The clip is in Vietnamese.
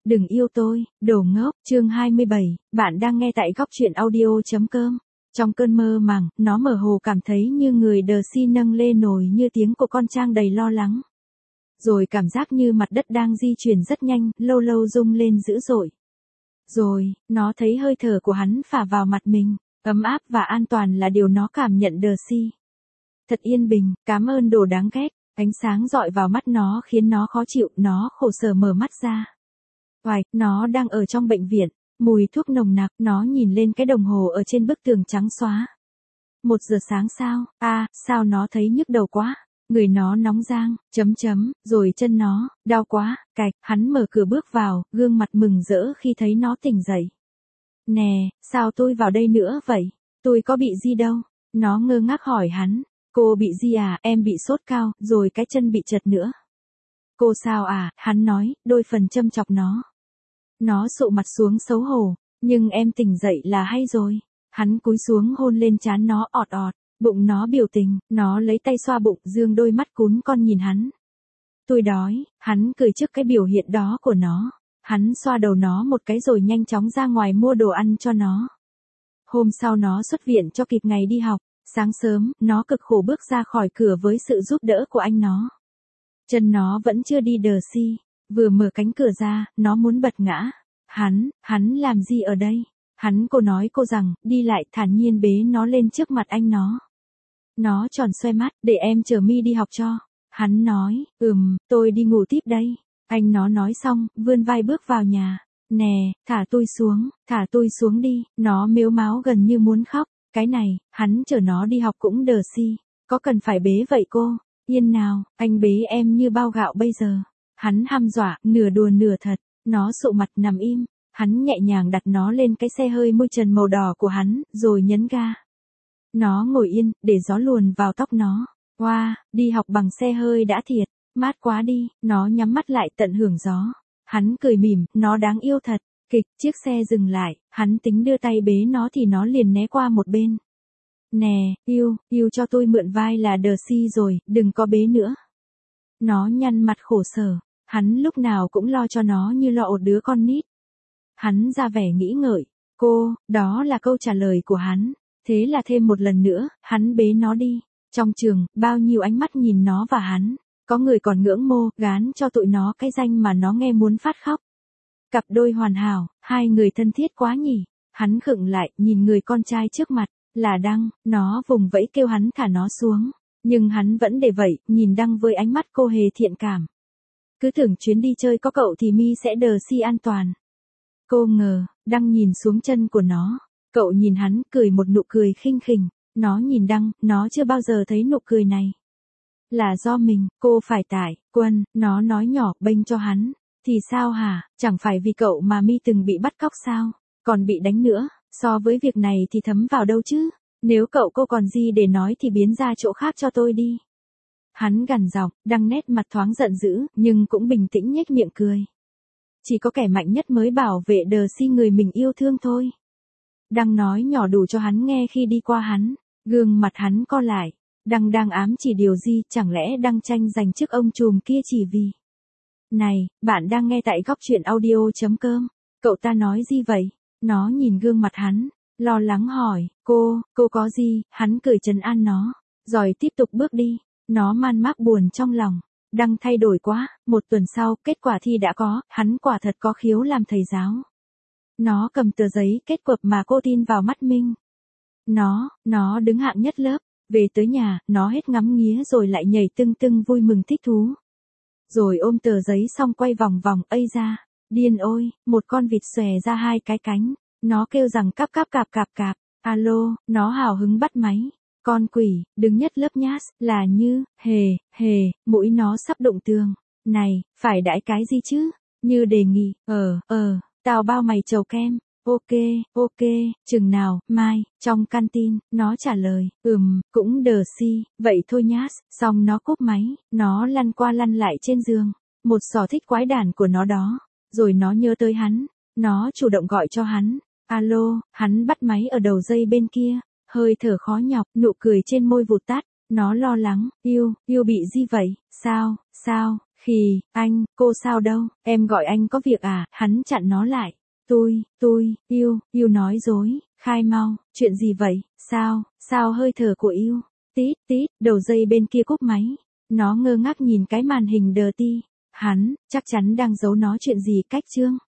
đừng yêu tôi, đồ ngốc. Chương 27, bạn đang nghe tại góc truyện audio.com. Trong cơn mơ màng, nó mơ hồ cảm thấy như người Darcy nâng lên nổi như tiếng của con trang đầy lo lắng. Rồi cảm giác như mặt đất đang di chuyển rất nhanh, lâu lâu rung lên dữ dội. Rồi, nó thấy hơi thở của hắn phả vào mặt mình, ấm áp và an toàn là điều nó cảm nhận Darcy. Thật yên bình, cảm ơn đồ đáng ghét. Ánh sáng dọi vào mắt nó khiến nó khó chịu, nó khổ sở mở mắt ra. Oài, nó đang ở trong bệnh viện, mùi thuốc nồng nặc, nó nhìn lên cái đồng hồ ở trên bức tường trắng xóa. 1 giờ sáng sao, sao nó thấy nhức đầu quá, người nó nóng rang, rồi chân nó, đau quá, cạch, hắn mở cửa bước vào, gương mặt mừng rỡ khi thấy nó tỉnh dậy. Nè, sao tôi vào đây nữa vậy, tôi có bị gì đâu, nó ngơ ngác hỏi hắn. Cô bị gì à, em bị sốt cao, rồi cái chân bị trật nữa. Cô sao à, hắn nói, đôi phần châm chọc nó. Nó sụ mặt xuống xấu hổ, nhưng em tỉnh dậy là hay rồi. Hắn cúi xuống hôn lên trán nó ọt ọt, bụng nó biểu tình, nó lấy tay xoa bụng, dương đôi mắt cún con nhìn hắn. Tôi đói, hắn cười trước cái biểu hiện đó của nó. Hắn xoa đầu nó một cái rồi nhanh chóng ra ngoài mua đồ ăn cho nó. Hôm sau nó xuất viện cho kịp ngày đi học. Sáng sớm, nó cực khổ bước ra khỏi cửa với sự giúp đỡ của anh nó. Chân nó vẫn chưa đi Darcy. Vừa mở cánh cửa ra, nó muốn bật ngã. Hắn làm gì ở đây? Cô nói cô rằng, đi lại thản nhiên bế nó lên trước mặt anh nó. Nó tròn xoe mắt, để em chở mi đi học cho. Hắn nói, tôi đi ngủ tiếp đây. Anh nó nói xong, vươn vai bước vào nhà. Nè, thả tôi xuống đi. Nó mếu máo gần như muốn khóc. Cái này, hắn chở nó đi học cũng Darcy, có cần phải bế vậy cô? Yên nào, anh bế em như bao gạo bây giờ. Hắn hăm dọa, nửa đùa nửa thật, nó sụ mặt nằm im, hắn nhẹ nhàng đặt nó lên cái xe hơi mui trần màu đỏ của hắn, rồi nhấn ga. Nó ngồi yên, để gió luồn vào tóc nó. Wow, đi học bằng xe hơi đã thiệt, mát quá đi, nó nhắm mắt lại tận hưởng gió. Hắn cười mỉm, nó đáng yêu thật. Kịch, chiếc xe dừng lại, hắn tính đưa tay bế nó thì nó liền né qua một bên. Nè, yêu cho tôi mượn vai là Darcy rồi, đừng có bế nữa. Nó nhăn mặt khổ sở, hắn lúc nào cũng lo cho nó như lo một đứa con nít. Hắn ra vẻ nghĩ ngợi, đó là câu trả lời của hắn. Thế là thêm một lần nữa, hắn bế nó đi. Trong trường, bao nhiêu ánh mắt nhìn nó và hắn. Có người còn ngưỡng mộ, gán cho tụi nó cái danh mà nó nghe muốn phát khóc. Cặp đôi hoàn hảo, hai người thân thiết quá nhỉ. Hắn khựng lại, nhìn người con trai trước mặt, là Đăng, nó vùng vẫy kêu hắn thả nó xuống. Nhưng hắn vẫn để vậy, nhìn Đăng với ánh mắt cô hề thiện cảm. Cứ tưởng chuyến đi chơi có cậu thì mi sẽ Darcy an toàn. Cô ngờ, Đăng nhìn xuống chân của nó. Cậu nhìn hắn, cười một nụ cười khinh khỉnh. Nó nhìn Đăng, nó chưa bao giờ thấy nụ cười này. Là do mình, cô phải tải, Quân, nó nói nhỏ, bênh cho hắn. Thì sao hả, chẳng phải vì cậu mà mi từng bị bắt cóc sao, còn bị đánh nữa, so với việc này thì thấm vào đâu chứ, nếu cô còn gì để nói thì biến ra chỗ khác cho tôi đi. Hắn gằn giọng, Đăng nét mặt thoáng giận dữ, nhưng cũng bình tĩnh nhếch miệng cười. Chỉ có kẻ mạnh nhất mới bảo vệ Darcy người mình yêu thương thôi. Đăng nói nhỏ đủ cho hắn nghe khi đi qua hắn, gương mặt hắn co lại, Đăng đang ám chỉ điều gì, chẳng lẽ Đăng tranh giành chức ông trùm kia chỉ vì... Này, bạn đang nghe tại góc truyện audio.com. Cậu ta nói gì vậy? Nó nhìn gương mặt hắn, lo lắng hỏi, cô có gì? Hắn cười trấn an nó, rồi tiếp tục bước đi. Nó man mác buồn trong lòng. Đăng thay đổi quá, 1 tuần sau, kết quả thi đã có, hắn quả thật có khiếu làm thầy giáo. Nó cầm tờ giấy kết quả mà cô tin vào mắt mình. Nó đứng hạng nhất lớp. Về tới nhà, nó hết ngắm nghía rồi lại nhảy tưng tưng vui mừng thích thú. Rồi ôm tờ giấy xong quay vòng vòng, ây ra, điên ôi, một con vịt xòe ra 2 cái cánh, nó kêu rằng cáp cáp cạp cạp cạp, alo, nó hào hứng bắt máy, con quỷ, đứng nhất lớp nhát, là như, hề, mũi nó sắp đụng tường, này, phải đãi cái gì chứ, như đề nghị, tao bao mày trầu kem, ok, chừng nào, mai, trong canteen, nó trả lời, cũng Darcy, vậy thôi nhát, xong nó cúp máy, nó lăn qua lăn lại trên giường, một xỏ thích quái đản của nó đó, rồi nó nhớ tới hắn, nó chủ động gọi cho hắn, alo, hắn bắt máy ở đầu dây bên kia, hơi thở khó nhọc, nụ cười trên môi vụt tắt, nó lo lắng, yêu bị gì vậy, sao, Khì, anh, cô sao đâu, em gọi anh có việc à, hắn chặn nó lại. Yêu nói dối, khai mau, chuyện gì vậy, sao hơi thở của yêu, tít, đầu dây bên kia cúp máy. Nó ngơ ngác nhìn cái màn hình đờ ti, hắn, chắc chắn đang giấu nó chuyện gì cách chương.